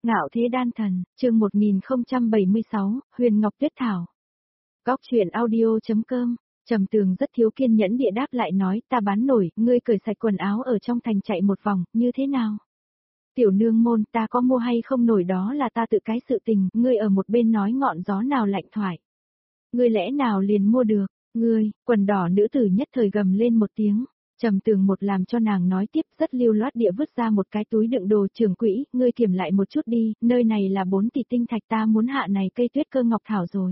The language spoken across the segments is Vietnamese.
Ngạo thế đan thần, chương 1076, Huyền Ngọc Tuyết Thảo. Góc truyện audio.com, Trầm Tường rất thiếu kiên nhẫn địa đáp lại nói, ta bán nổi, ngươi cởi sạch quần áo ở trong thành chạy một vòng, như thế nào? Tiểu nương môn, ta có mua hay không nổi đó là ta tự cái sự tình, ngươi ở một bên nói ngọn gió nào lạnh thoại. Ngươi lẽ nào liền mua được, ngươi, quần đỏ nữ tử nhất thời gầm lên một tiếng. Trầm Tường một làm cho nàng nói tiếp, rất lưu loát địa vứt ra một cái túi đựng đồ. Trưởng quỹ, ngươi kiểm lại một chút đi, nơi này là 4 tỷ tinh thạch, ta muốn hạ này cây tuyết cơ ngọc thảo rồi.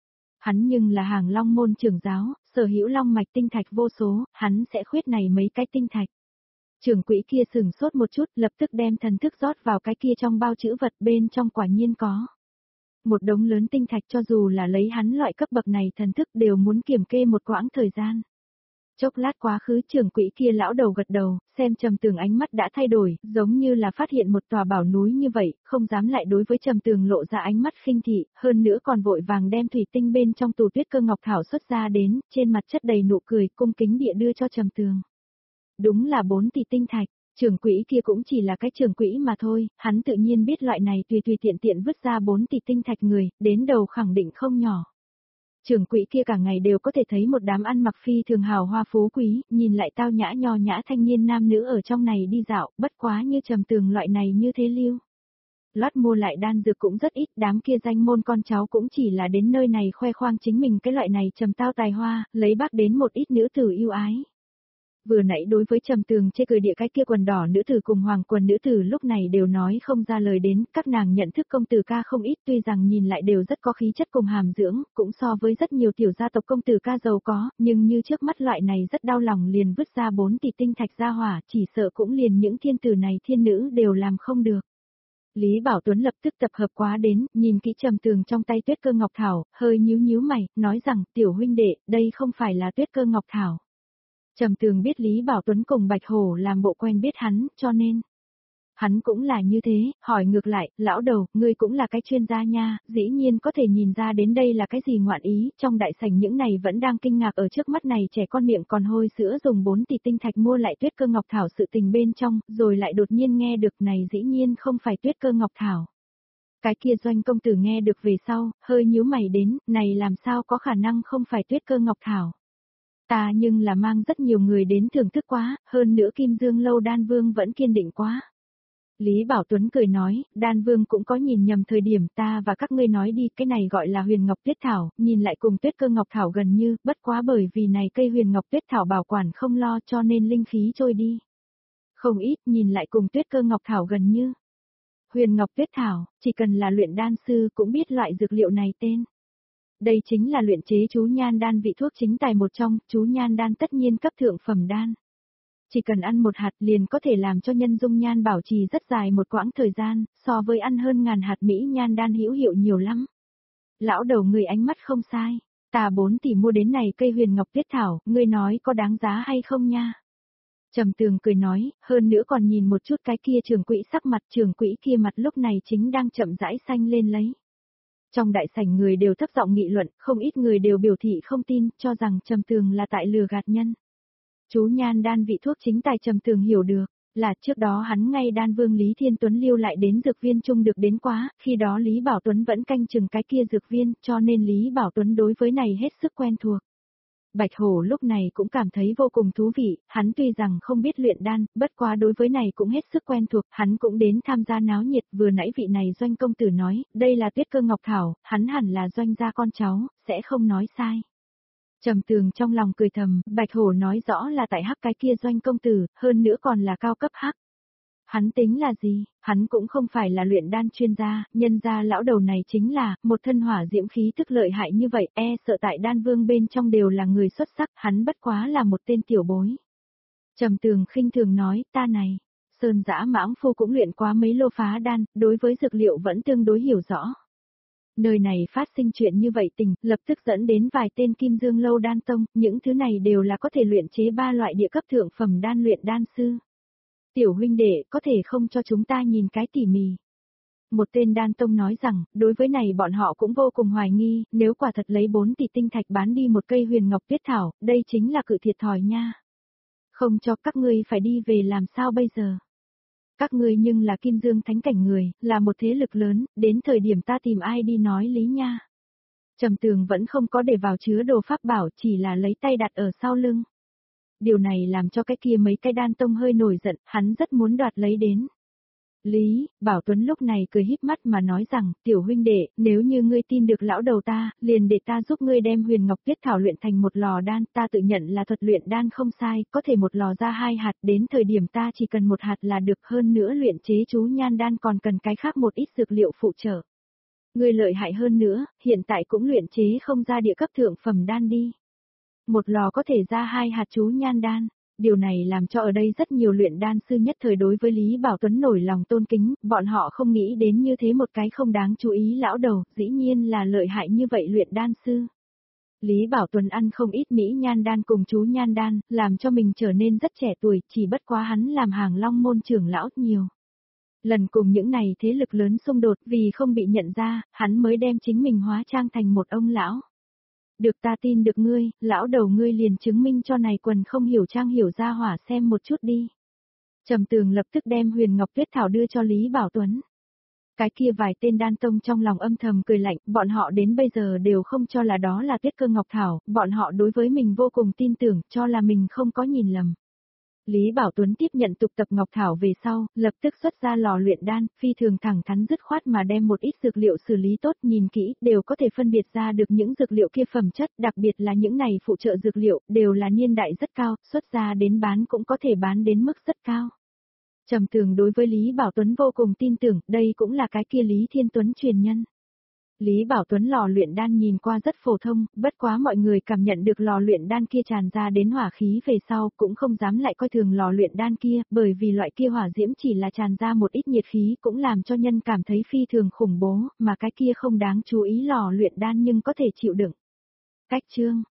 Hắn nhưng là hàng long môn trưởng giáo, sở hữu long mạch tinh thạch vô số, hắn sẽ khuyết này mấy cái tinh thạch. Trưởng quỹ kia sừng sốt một chút, lập tức đem thần thức rót vào cái kia trong bao chữ vật, bên trong quả nhiên có một đống lớn tinh thạch, cho dù là lấy hắn loại cấp bậc này thần thức đều muốn kiểm kê một quãng thời gian. Chốc lát quá khứ, trưởng quỹ kia lão đầu gật đầu, xem Trầm Tường ánh mắt đã thay đổi, giống như là phát hiện một tòa bảo núi như vậy, không dám lại đối với Trầm Tường lộ ra ánh mắt khinh thị, hơn nữa còn vội vàng đem thủy tinh bên trong tủ tuyết cơ ngọc thảo xuất ra đến, trên mặt chất đầy nụ cười, cung kính địa đưa cho Trầm Tường. Đúng là 4 tỷ tinh thạch, trưởng quỹ kia cũng chỉ là cái trưởng quỹ mà thôi, hắn tự nhiên biết loại này tùy tiện tiện vứt ra 4 tỷ tinh thạch người, đến đầu khẳng định không nhỏ. Trưởng quỹ kia cả ngày đều có thể thấy một đám ăn mặc phi thường hào hoa phú quý, nhìn lại tao nhã nho nhã thanh niên nam nữ ở trong này đi dạo, bất quá như Trầm Tường loại này như thế lưu. Loát mua lại đan dược cũng rất ít, đám kia danh môn con cháu cũng chỉ là đến nơi này khoe khoang chính mình cái loại này trầm tao tài hoa, lấy bác đến một ít nữ tử yêu ái. Vừa nãy đối với Trầm Tường chê cười địa cái kia quần đỏ nữ tử cùng hoàng quần nữ tử lúc này đều nói không ra lời đến, các nàng nhận thức công tử ca không ít, tuy rằng nhìn lại đều rất có khí chất cùng hàm dưỡng, cũng so với rất nhiều tiểu gia tộc công tử ca giàu có, nhưng như trước mắt loại này rất đau lòng liền vứt ra 4 tỷ tinh thạch ra hỏa, chỉ sợ cũng liền những thiên tử này thiên nữ đều làm không được. Lý Bảo Tuấn lập tức tập hợp quá đến, nhìn kỹ Trầm Tường trong tay tuyết cơ ngọc thảo, hơi nhíu mày, nói rằng, tiểu huynh đệ, đây không phải là tuyết cơ ngọc thảo. Trầm Tường biết Lý Bảo Tuấn cùng Bạch Hổ làm bộ quen biết hắn, cho nên hắn cũng là như thế, hỏi ngược lại, lão đầu, ngươi cũng là cái chuyên gia nha, dĩ nhiên có thể nhìn ra đến đây là cái gì ngoạn ý, trong đại sảnh những này vẫn đang kinh ngạc ở trước mắt này trẻ con miệng còn hôi sữa dùng 4 tỷ tinh thạch mua lại tuyết cơ ngọc thảo sự tình bên trong, rồi lại đột nhiên nghe được này dĩ nhiên không phải tuyết cơ ngọc thảo. Cái kia Doanh công tử nghe được về sau, hơi nhíu mày đến, này làm sao có khả năng không phải tuyết cơ ngọc thảo. Ta nhưng là mang rất nhiều người đến thưởng thức quá, hơn nữa Kim Dương Lâu Đan Vương vẫn kiên định quá. Lý Bảo Tuấn cười nói, Đan Vương cũng có nhìn nhầm thời điểm, ta và các ngươi nói đi, cái này gọi là Huyền Ngọc Tuyết Thảo, nhìn lại cùng Tuyết Cơ Ngọc Thảo gần như, bất quá bởi vì này cây Huyền Ngọc Tuyết Thảo bảo quản không lo cho nên linh khí trôi đi. Không ít, nhìn lại cùng Tuyết Cơ Ngọc Thảo gần như. Huyền Ngọc Tuyết Thảo, chỉ cần là luyện đan sư cũng biết loại dược liệu này tên. Đây chính là luyện chế chú nhan đan vị thuốc chính tài một trong, chú nhan đan tất nhiên cấp thượng phẩm đan. Chỉ cần ăn một hạt liền có thể làm cho nhân dung nhan bảo trì rất dài một quãng thời gian, so với ăn hơn ngàn hạt mỹ nhan đan hữu hiệu nhiều lắm. Lão đầu người ánh mắt không sai, ta 4 tỷ mua đến này cây Huyền Ngọc Tuyết Thảo, ngươi nói có đáng giá hay không nha? Trầm Tường cười nói, hơn nữa còn nhìn một chút cái kia trưởng quỹ sắc mặt, trưởng quỹ kia mặt lúc này chính đang chậm rãi xanh lên lấy. Trong đại sảnh người đều thấp giọng nghị luận, không ít người đều biểu thị không tin, cho rằng Trầm Tường là tại lừa gạt nhân. Chú nhan đan vị thuốc chính tài Trầm Tường hiểu được, là trước đó hắn ngay đan vương Lý Thiên Tuấn lưu lại đến dược viên chung được đến quá, khi đó Lý Bảo Tuấn vẫn canh chừng cái kia dược viên, cho nên Lý Bảo Tuấn đối với này hết sức quen thuộc. Bạch Hổ lúc này cũng cảm thấy vô cùng thú vị, hắn tuy rằng không biết luyện đan, bất quá đối với này cũng hết sức quen thuộc, hắn cũng đến tham gia náo nhiệt, vừa nãy vị này Doanh công tử nói, đây là tuyết cơ ngọc thảo, hắn hẳn là Doanh gia con cháu, sẽ không nói sai. Trầm Tường trong lòng cười thầm, Bạch Hổ nói rõ là tại hắc cái kia Doanh công tử, hơn nữa còn là cao cấp hắc. Hắn tính là gì, hắn cũng không phải là luyện đan chuyên gia, nhân gia lão đầu này chính là, một thân hỏa diễm khí tức lợi hại như vậy, sợ tại đan vương bên trong đều là người xuất sắc, hắn bất quá là một tên tiểu bối. Trầm Tường khinh thường nói, ta này, Sơn Dã Mãng Phu cũng luyện quá mấy lô phá đan, đối với dược liệu vẫn tương đối hiểu rõ. Nơi này phát sinh chuyện như vậy tình, lập tức dẫn đến vài tên Kim Dương Lâu Đan Tông, những thứ này đều là có thể luyện chế 3 loại địa cấp thượng phẩm đan luyện đan sư. Tiểu huynh đệ, có thể không cho chúng ta nhìn cái tỉ mỉ. Một tên đan tông nói rằng, đối với này bọn họ cũng vô cùng hoài nghi, nếu quả thật lấy 4 tỷ tinh thạch bán đi một cây Huyền Ngọc Tuyết Thảo, đây chính là cự thiệt thòi nha. Không cho các ngươi phải đi về làm sao bây giờ? Các ngươi nhưng là Kim Dương Thánh Cảnh người, là một thế lực lớn, đến thời điểm ta tìm ai đi nói lý nha. Trầm Tường vẫn không có để vào chứa đồ pháp bảo, chỉ là lấy tay đặt ở sau lưng. Điều này làm cho cái kia mấy cái đan tông hơi nổi giận, hắn rất muốn đoạt lấy đến. Lý Bảo Tuấn lúc này cười híp mắt mà nói rằng, tiểu huynh đệ, nếu như ngươi tin được lão đầu ta, liền để ta giúp ngươi đem huyền ngọc tuyết thảo luyện thành một lò đan, ta tự nhận là thuật luyện đan không sai, có thể một lò ra 2 hạt, đến thời điểm ta chỉ cần 1 hạt là được, hơn nữa luyện chế chú nhan đan còn cần cái khác một ít dược liệu phụ trợ. Ngươi lợi hại hơn nữa, hiện tại cũng luyện chế không ra địa cấp thượng phẩm đan đi. Một lò có thể ra 2 hạt chú nhan đan. Điều này làm cho ở đây rất nhiều luyện đan sư nhất thời đối với Lý Bảo Tuấn nổi lòng tôn kính, bọn họ không nghĩ đến như thế một cái không đáng chú ý lão đầu, dĩ nhiên là lợi hại như vậy luyện đan sư. Lý Bảo Tuấn ăn không ít mỹ nhan đan cùng chú nhan đan, làm cho mình trở nên rất trẻ tuổi, chỉ bất quá hắn làm hàng long môn trưởng lão nhiều. Lần cùng những này thế lực lớn xung đột vì không bị nhận ra, hắn mới đem chính mình hóa trang thành một ông lão. Được ta tin được ngươi, lão đầu ngươi liền chứng minh cho này quần không hiểu trang hiểu ra hỏa xem một chút đi. Trầm Tường lập tức đem huyền ngọc tuyết thảo đưa cho Lý Bảo Tuấn. Cái kia vài tên đan tông trong lòng âm thầm cười lạnh, bọn họ đến bây giờ đều không cho là đó là tuyết cơ ngọc thảo, bọn họ đối với mình vô cùng tin tưởng, cho là mình không có nhìn lầm. Lý Bảo Tuấn tiếp nhận tục tập ngọc thảo về sau, lập tức xuất ra lò luyện đan, phi thường thẳng thắn dứt khoát mà đem một ít dược liệu xử lý tốt, nhìn kỹ, đều có thể phân biệt ra được những dược liệu kia phẩm chất, đặc biệt là những này phụ trợ dược liệu, đều là niên đại rất cao, xuất ra đến bán cũng có thể bán đến mức rất cao. Trầm Tường đối với Lý Bảo Tuấn vô cùng tin tưởng, đây cũng là cái kia Lý Thiên Tuấn truyền nhân. Lý Bảo Tuấn lò luyện đan nhìn qua rất phổ thông, bất quá mọi người cảm nhận được lò luyện đan kia tràn ra đến hỏa khí về sau, cũng không dám lại coi thường lò luyện đan kia, bởi vì loại kia hỏa diễm chỉ là tràn ra một ít nhiệt khí cũng làm cho nhân cảm thấy phi thường khủng bố, mà cái kia không đáng chú ý lò luyện đan nhưng có thể chịu đựng. Cách chương